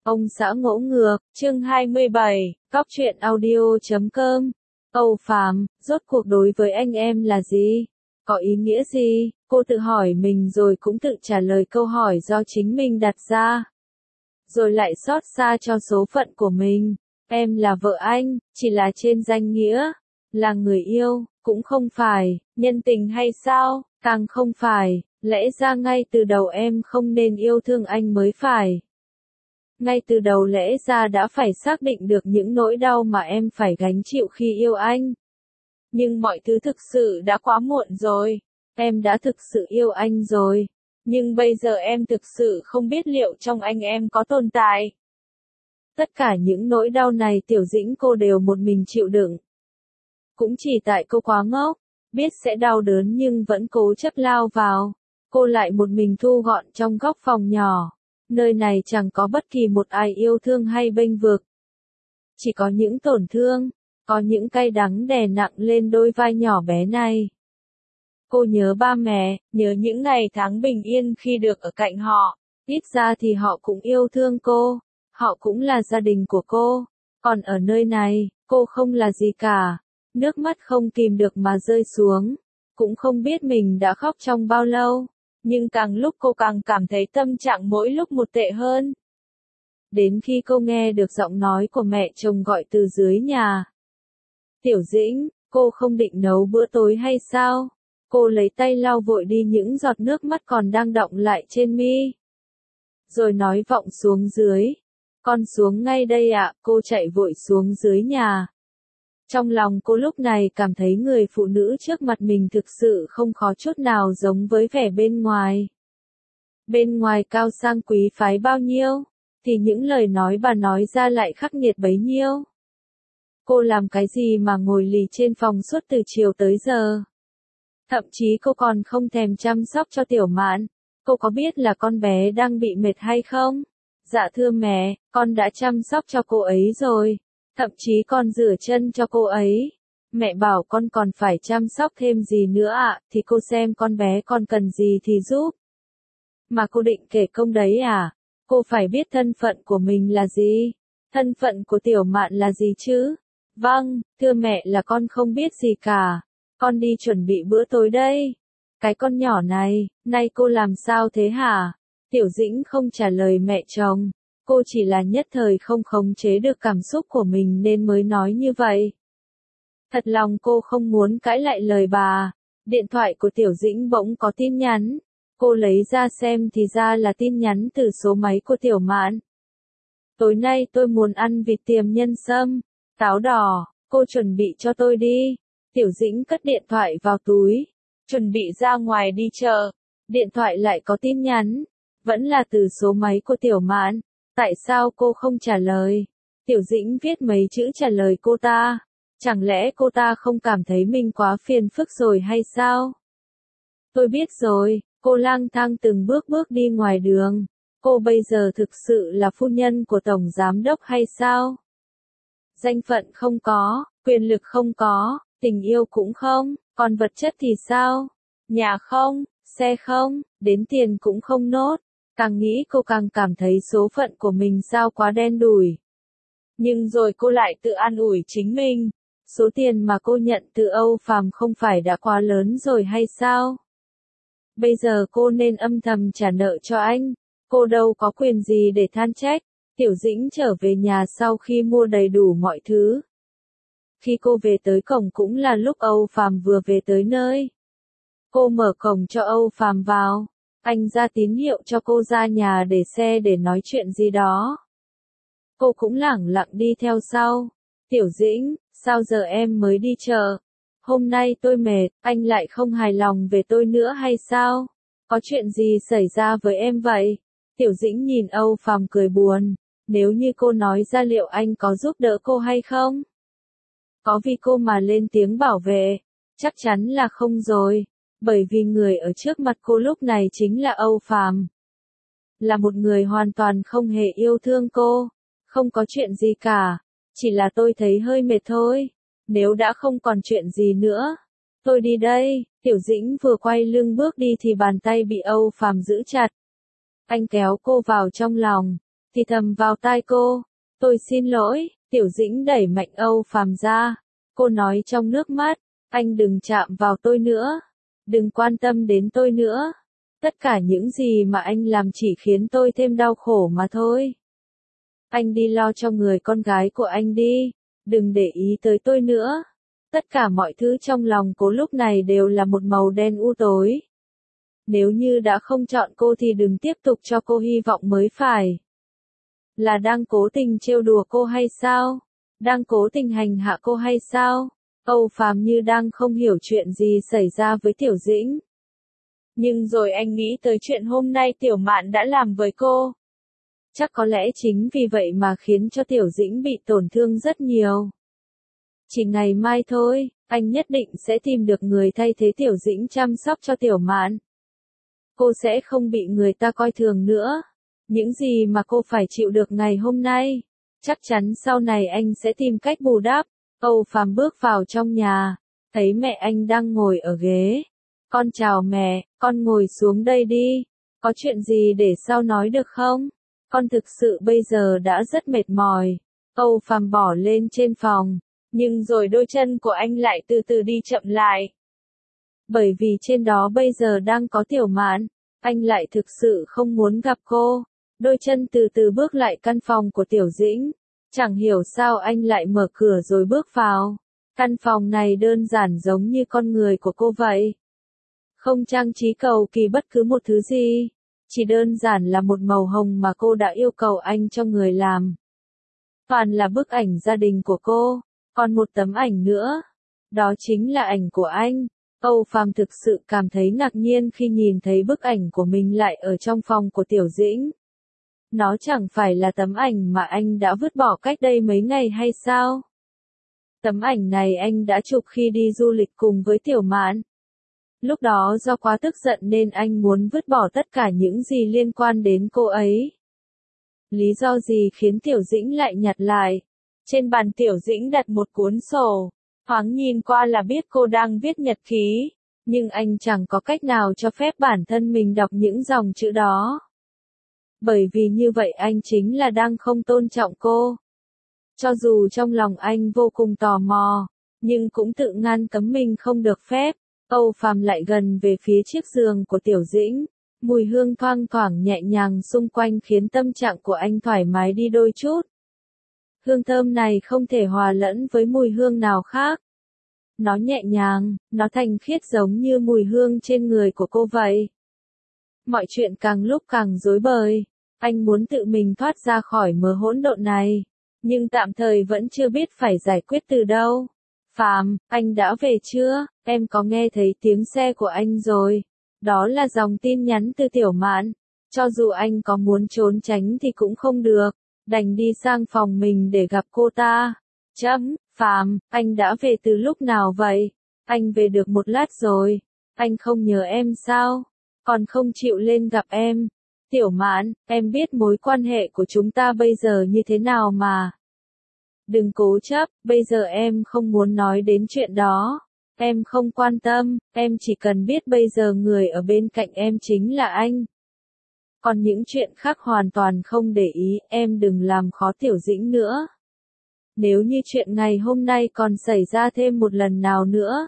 Ông xã ngỗ ngược, chương 27, Cóc truyện audio.com. Âu Phàm, rốt cuộc đối với anh em là gì? Có ý nghĩa gì? Cô tự hỏi mình rồi cũng tự trả lời câu hỏi do chính mình đặt ra. Rồi lại xót xa cho số phận của mình. Em là vợ anh, chỉ là trên danh nghĩa. Là người yêu, cũng không phải, nhân tình hay sao? Càng không phải, lẽ ra ngay từ đầu em không nên yêu thương anh mới phải. Ngay từ đầu lẽ ra đã phải xác định được những nỗi đau mà em phải gánh chịu khi yêu anh. Nhưng mọi thứ thực sự đã quá muộn rồi. Em đã thực sự yêu anh rồi. Nhưng bây giờ em thực sự không biết liệu trong anh em có tồn tại. Tất cả những nỗi đau này Tiểu Dĩnh cô đều một mình chịu đựng. Cũng chỉ tại cô quá ngốc, biết sẽ đau đớn nhưng vẫn cố chấp lao vào. Cô lại một mình thu gọn trong góc phòng nhỏ. Nơi này chẳng có bất kỳ một ai yêu thương hay bênh vực. Chỉ có những tổn thương, có những cay đắng đè nặng lên đôi vai nhỏ bé này. Cô nhớ ba mẹ, nhớ những ngày tháng bình yên khi được ở cạnh họ. Ít ra thì họ cũng yêu thương cô, họ cũng là gia đình của cô. Còn ở nơi này, cô không là gì cả. Nước mắt không kìm được mà rơi xuống. Cũng không biết mình đã khóc trong bao lâu. Nhưng càng lúc cô càng cảm thấy tâm trạng mỗi lúc một tệ hơn. Đến khi cô nghe được giọng nói của mẹ chồng gọi từ dưới nhà. Tiểu Dĩnh, cô không định nấu bữa tối hay sao? Cô lấy tay lau vội đi những giọt nước mắt còn đang đọng lại trên mi. Rồi nói vọng xuống dưới. Con xuống ngay đây ạ, cô chạy vội xuống dưới nhà. Trong lòng cô lúc này cảm thấy người phụ nữ trước mặt mình thực sự không khó chút nào giống với vẻ bên ngoài. Bên ngoài cao sang quý phái bao nhiêu, thì những lời nói bà nói ra lại khắc nghiệt bấy nhiêu. Cô làm cái gì mà ngồi lì trên phòng suốt từ chiều tới giờ? Thậm chí cô còn không thèm chăm sóc cho Tiểu Mạn. Cô có biết là con bé đang bị mệt hay không? Dạ thưa mẹ, con đã chăm sóc cho cô ấy rồi. Thậm chí còn rửa chân cho cô ấy. Mẹ bảo con còn phải chăm sóc thêm gì nữa ạ, thì cô xem con bé còn cần gì thì giúp. Mà cô định kể công đấy à? Cô phải biết thân phận của mình là gì? Thân phận của Tiểu Mạn là gì chứ? Vâng, thưa mẹ là con không biết gì cả. Con đi chuẩn bị bữa tối đây. Cái con nhỏ này, nay cô làm sao thế hả? Tiểu Dĩnh không trả lời mẹ chồng. Cô chỉ là nhất thời không khống chế được cảm xúc của mình nên mới nói như vậy. Thật lòng cô không muốn cãi lại lời bà. Điện thoại của Tiểu Dĩnh bỗng có tin nhắn. Cô lấy ra xem thì ra là tin nhắn từ số máy của Tiểu Mạn. Tối nay tôi muốn ăn vịt tiềm nhân sâm, táo đỏ, cô chuẩn bị cho tôi đi. Tiểu Dĩnh cất điện thoại vào túi, chuẩn bị ra ngoài đi chợ. Điện thoại lại có tin nhắn, vẫn là từ số máy của Tiểu Mạn. Tại sao cô không trả lời? Tiểu Dĩnh viết mấy chữ trả lời cô ta. Chẳng lẽ cô ta không cảm thấy mình quá phiền phức rồi hay sao? Tôi biết rồi, cô lang thang từng bước đi ngoài đường. Cô bây giờ thực sự là phu nhân của Tổng Giám Đốc hay sao? Danh phận không có, quyền lực không có, tình yêu cũng không, còn vật chất thì sao? Nhà không, xe không, đến tiền cũng không nốt. Càng nghĩ cô càng cảm thấy số phận của mình sao quá đen đủi. Nhưng rồi cô lại tự an ủi chính mình. Số tiền mà cô nhận từ Âu Phàm không phải đã quá lớn rồi hay sao? Bây giờ cô nên âm thầm trả nợ cho anh. Cô đâu có quyền gì để than trách. Tiểu Dĩnh trở về nhà sau khi mua đầy đủ mọi thứ. Khi cô về tới cổng cũng là lúc Âu Phàm vừa về tới nơi. Cô mở cổng cho Âu Phàm vào. Anh ra tín hiệu cho cô ra nhà để xe để nói chuyện gì đó. Cô cũng lẳng lặng đi theo sau. Tiểu Dĩnh, sao giờ em mới đi chợ? Hôm nay tôi mệt, anh lại không hài lòng về tôi nữa hay sao? Có chuyện gì xảy ra với em vậy? Tiểu Dĩnh nhìn Âu Phàm cười buồn. Nếu như cô nói ra liệu anh có giúp đỡ cô hay không? Có vì cô mà lên tiếng bảo vệ? Chắc chắn là không rồi. Bởi vì người ở trước mặt cô lúc này chính là Âu Phàm. Là một người hoàn toàn không hề yêu thương cô. Không có chuyện gì cả. Chỉ là tôi thấy hơi mệt thôi. Nếu đã không còn chuyện gì nữa, tôi đi đây. Tiểu Dĩnh vừa quay lưng bước đi thì bàn tay bị Âu Phàm giữ chặt. Anh kéo cô vào trong lòng. thì thầm vào tai cô. Tôi xin lỗi, Tiểu Dĩnh đẩy mạnh Âu Phàm ra. Cô nói trong nước mắt, anh đừng chạm vào tôi nữa. Đừng quan tâm đến tôi nữa. Tất cả những gì mà anh làm chỉ khiến tôi thêm đau khổ mà thôi. Anh đi lo cho người con gái của anh đi. Đừng để ý tới tôi nữa. Tất cả mọi thứ trong lòng cô lúc này đều là một màu đen u tối. Nếu như đã không chọn cô thì đừng tiếp tục cho cô hy vọng mới phải. Là đang cố tình trêu đùa cô hay sao? Đang cố tình hành hạ cô hay sao? Âu Phàm như đang không hiểu chuyện gì xảy ra với Tiểu Dĩnh. Nhưng rồi anh nghĩ tới chuyện hôm nay Tiểu Mạn đã làm với cô. Chắc có lẽ chính vì vậy mà khiến cho Tiểu Dĩnh bị tổn thương rất nhiều. Chỉ ngày mai thôi, anh nhất định sẽ tìm được người thay thế Tiểu Dĩnh chăm sóc cho Tiểu Mạn. Cô sẽ không bị người ta coi thường nữa. Những gì mà cô phải chịu được ngày hôm nay, chắc chắn sau này anh sẽ tìm cách bù đắp. Âu Phàm bước vào trong nhà, thấy mẹ anh đang ngồi ở ghế. Con chào mẹ, con ngồi xuống đây đi. Có chuyện gì để sau nói được không? Con thực sự bây giờ đã rất mệt mỏi. Âu Phàm bỏ lên trên phòng, nhưng rồi đôi chân của anh lại từ từ đi chậm lại. Bởi vì trên đó bây giờ đang có Tiểu Mạn, anh lại thực sự không muốn gặp cô. Đôi chân từ từ bước lại căn phòng của Tiểu Dĩnh. Chẳng hiểu sao anh lại mở cửa rồi bước vào. Căn phòng này đơn giản giống như con người của cô vậy. Không trang trí cầu kỳ bất cứ một thứ gì. Chỉ đơn giản là một màu hồng mà cô đã yêu cầu anh cho người làm. Toàn là bức ảnh gia đình của cô. Còn một tấm ảnh nữa. Đó chính là ảnh của anh. Âu Phàm thực sự cảm thấy ngạc nhiên khi nhìn thấy bức ảnh của mình lại ở trong phòng của Tiểu Dĩnh. Nó chẳng phải là tấm ảnh mà anh đã vứt bỏ cách đây mấy ngày hay sao? Tấm ảnh này anh đã chụp khi đi du lịch cùng với Tiểu Mạn. Lúc đó do quá tức giận nên anh muốn vứt bỏ tất cả những gì liên quan đến cô ấy. Lý do gì khiến Tiểu Dĩnh lại nhặt lại? Trên bàn Tiểu Dĩnh đặt một cuốn sổ. Thoáng nhìn qua là biết cô đang viết nhật ký. Nhưng anh chẳng có cách nào cho phép bản thân mình đọc những dòng chữ đó. Bởi vì như vậy anh chính là đang không tôn trọng cô. Cho dù trong lòng anh vô cùng tò mò, nhưng cũng tự ngăn cấm mình không được phép. Âu Phàm lại gần về phía chiếc giường của Tiểu Dĩnh. Mùi hương thoang thoảng nhẹ nhàng xung quanh khiến tâm trạng của anh thoải mái đi đôi chút. Hương thơm này không thể hòa lẫn với mùi hương nào khác. Nó nhẹ nhàng, nó thanh khiết giống như mùi hương trên người của cô vậy. Mọi chuyện càng lúc càng rối bời. Anh muốn tự mình thoát ra khỏi mớ hỗn độn này. Nhưng tạm thời vẫn chưa biết phải giải quyết từ đâu. Phàm, anh đã về chưa? Em có nghe thấy tiếng xe của anh rồi. Đó là dòng tin nhắn từ Tiểu Mạn. Cho dù anh có muốn trốn tránh thì cũng không được. Đành đi sang phòng mình để gặp cô ta. Phàm, anh đã về từ lúc nào vậy? Anh về được một lát rồi. Anh không nhớ em sao? Còn không chịu lên gặp em. Tiểu Mạn, em biết mối quan hệ của chúng ta bây giờ như thế nào mà. Đừng cố chấp, bây giờ em không muốn nói đến chuyện đó. Em không quan tâm, em chỉ cần biết bây giờ người ở bên cạnh em chính là anh. Còn những chuyện khác hoàn toàn không để ý, em đừng làm khó Tiểu Dĩnh nữa. Nếu như chuyện ngày hôm nay còn xảy ra thêm một lần nào nữa,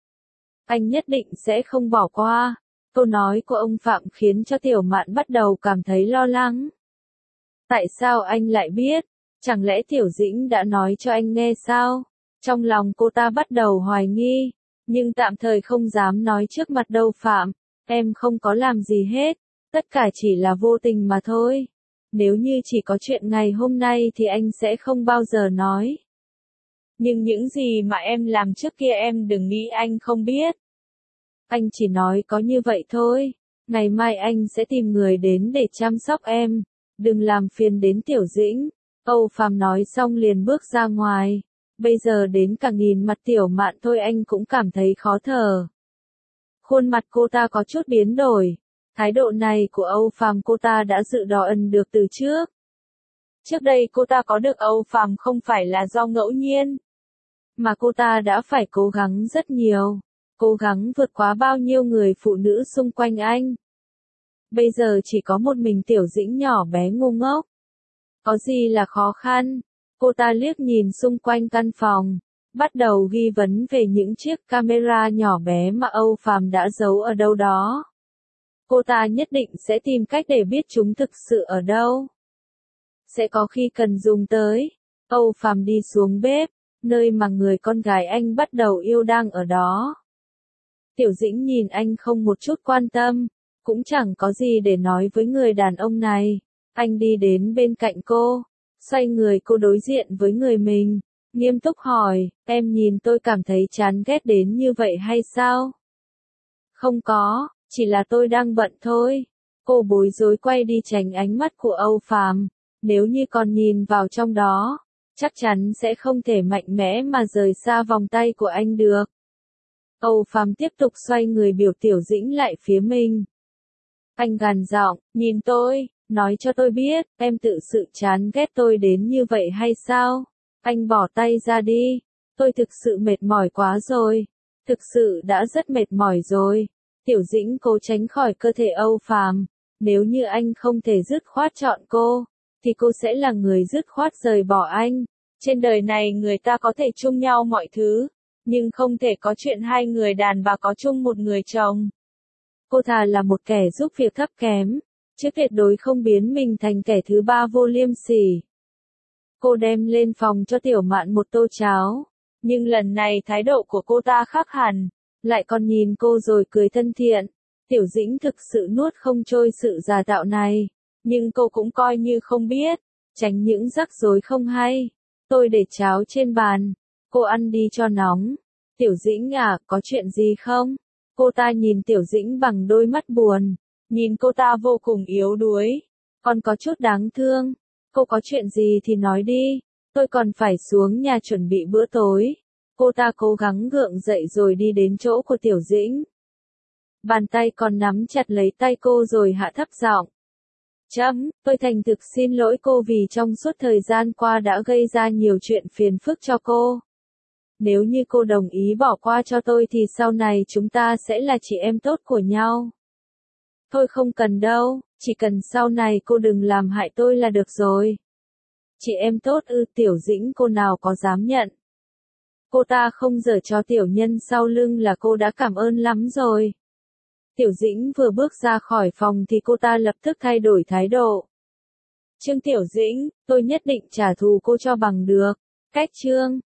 anh nhất định sẽ không bỏ qua. Câu nói của ông Phạm khiến cho Tiểu Mạn bắt đầu cảm thấy lo lắng. Tại sao anh lại biết? Chẳng lẽ Tiểu Dĩnh đã nói cho anh nghe sao? Trong lòng cô ta bắt đầu hoài nghi, nhưng tạm thời không dám nói trước mặt đâu Phạm. Em không có làm gì hết, tất cả chỉ là vô tình mà thôi. Nếu như chỉ có chuyện ngày hôm nay thì anh sẽ không bao giờ nói. Nhưng những gì mà em làm trước kia em đừng nghĩ anh không biết. Anh chỉ nói có như vậy thôi. Ngày mai anh sẽ tìm người đến để chăm sóc em. Đừng làm phiền đến Tiểu Dĩnh. Âu Phàm nói xong liền bước ra ngoài. Bây giờ đến cả nhìn mặt Tiểu Mạn thôi anh cũng cảm thấy khó thở. Khuôn mặt cô ta có chút biến đổi. Thái độ này của Âu Phàm cô ta đã dự đoán được từ trước. Trước đây cô ta có được Âu Phàm không phải là do ngẫu nhiên, mà cô ta đã phải cố gắng rất nhiều. Cố gắng vượt qua bao nhiêu người phụ nữ xung quanh anh. Bây giờ chỉ có một mình Tiểu Dĩnh nhỏ bé ngu ngốc. Có gì là khó khăn? Cô ta liếc nhìn xung quanh căn phòng, bắt đầu ghi vấn về những chiếc camera nhỏ bé mà Âu Phàm đã giấu ở đâu đó. Cô ta nhất định sẽ tìm cách để biết chúng thực sự ở đâu. Sẽ có khi cần dùng tới. Âu Phàm đi xuống bếp, nơi mà người con gái anh bắt đầu yêu đang ở đó. Tiểu Dĩnh nhìn anh không một chút quan tâm, cũng chẳng có gì để nói với người đàn ông này. Anh đi đến bên cạnh cô, xoay người cô đối diện với người mình, nghiêm túc hỏi, em nhìn tôi cảm thấy chán ghét đến như vậy hay sao? Không có, chỉ là tôi đang bận thôi. Cô bối rối quay đi tránh ánh mắt của Âu Phàm, nếu như còn nhìn vào trong đó, chắc chắn sẽ không thể mạnh mẽ mà rời xa vòng tay của anh được. Âu Phàm tiếp tục xoay người biểu Tiểu Dĩnh lại phía mình. Anh gằn giọng, nhìn tôi, nói cho tôi biết, em tự sự chán ghét tôi đến như vậy hay sao? Anh bỏ tay ra đi, tôi thực sự mệt mỏi quá rồi, thực sự đã rất mệt mỏi rồi. Tiểu Dĩnh cố tránh khỏi cơ thể Âu Phàm, nếu như anh không thể dứt khoát chọn cô, thì cô sẽ là người dứt khoát rời bỏ anh. Trên đời này người ta có thể chung nhau mọi thứ, nhưng không thể có chuyện hai người đàn bà có chung một người chồng. Cô thà là một kẻ giúp việc thấp kém, chứ tuyệt đối không biến mình thành kẻ thứ ba vô liêm sỉ. Cô đem lên phòng cho Tiểu Mạn một tô cháo, nhưng lần này thái độ của cô ta khác hẳn, lại còn nhìn cô rồi cười thân thiện. Tiểu Dĩnh thực sự nuốt không trôi sự giả tạo này, nhưng cô cũng coi như không biết, tránh những rắc rối không hay. Tôi để cháo trên bàn, cô ăn đi cho nóng. Tiểu Dĩnh à, có chuyện gì không? Cô ta nhìn Tiểu Dĩnh bằng đôi mắt buồn, nhìn cô ta vô cùng yếu đuối, còn có chút đáng thương. Cô có chuyện gì thì nói đi, tôi còn phải xuống nhà chuẩn bị bữa tối. Cô ta cố gắng gượng dậy rồi đi đến chỗ của Tiểu Dĩnh. Bàn tay còn nắm chặt lấy tay cô rồi hạ thấp giọng. Tôi thành thực xin lỗi cô vì trong suốt thời gian qua đã gây ra nhiều chuyện phiền phức cho cô. Nếu như cô đồng ý bỏ qua cho tôi thì sau này chúng ta sẽ là chị em tốt của nhau. Thôi không cần đâu, chỉ cần sau này cô đừng làm hại tôi là được rồi. Chị em tốt ư? Tiểu Dĩnh cô nào có dám nhận. Cô ta không giở cho tiểu nhân sau lưng là cô đã cảm ơn lắm rồi. Tiểu Dĩnh vừa bước ra khỏi phòng thì cô ta lập tức thay đổi thái độ. Trương Tiểu Dĩnh, tôi nhất định trả thù cô cho bằng được. Cách Trương.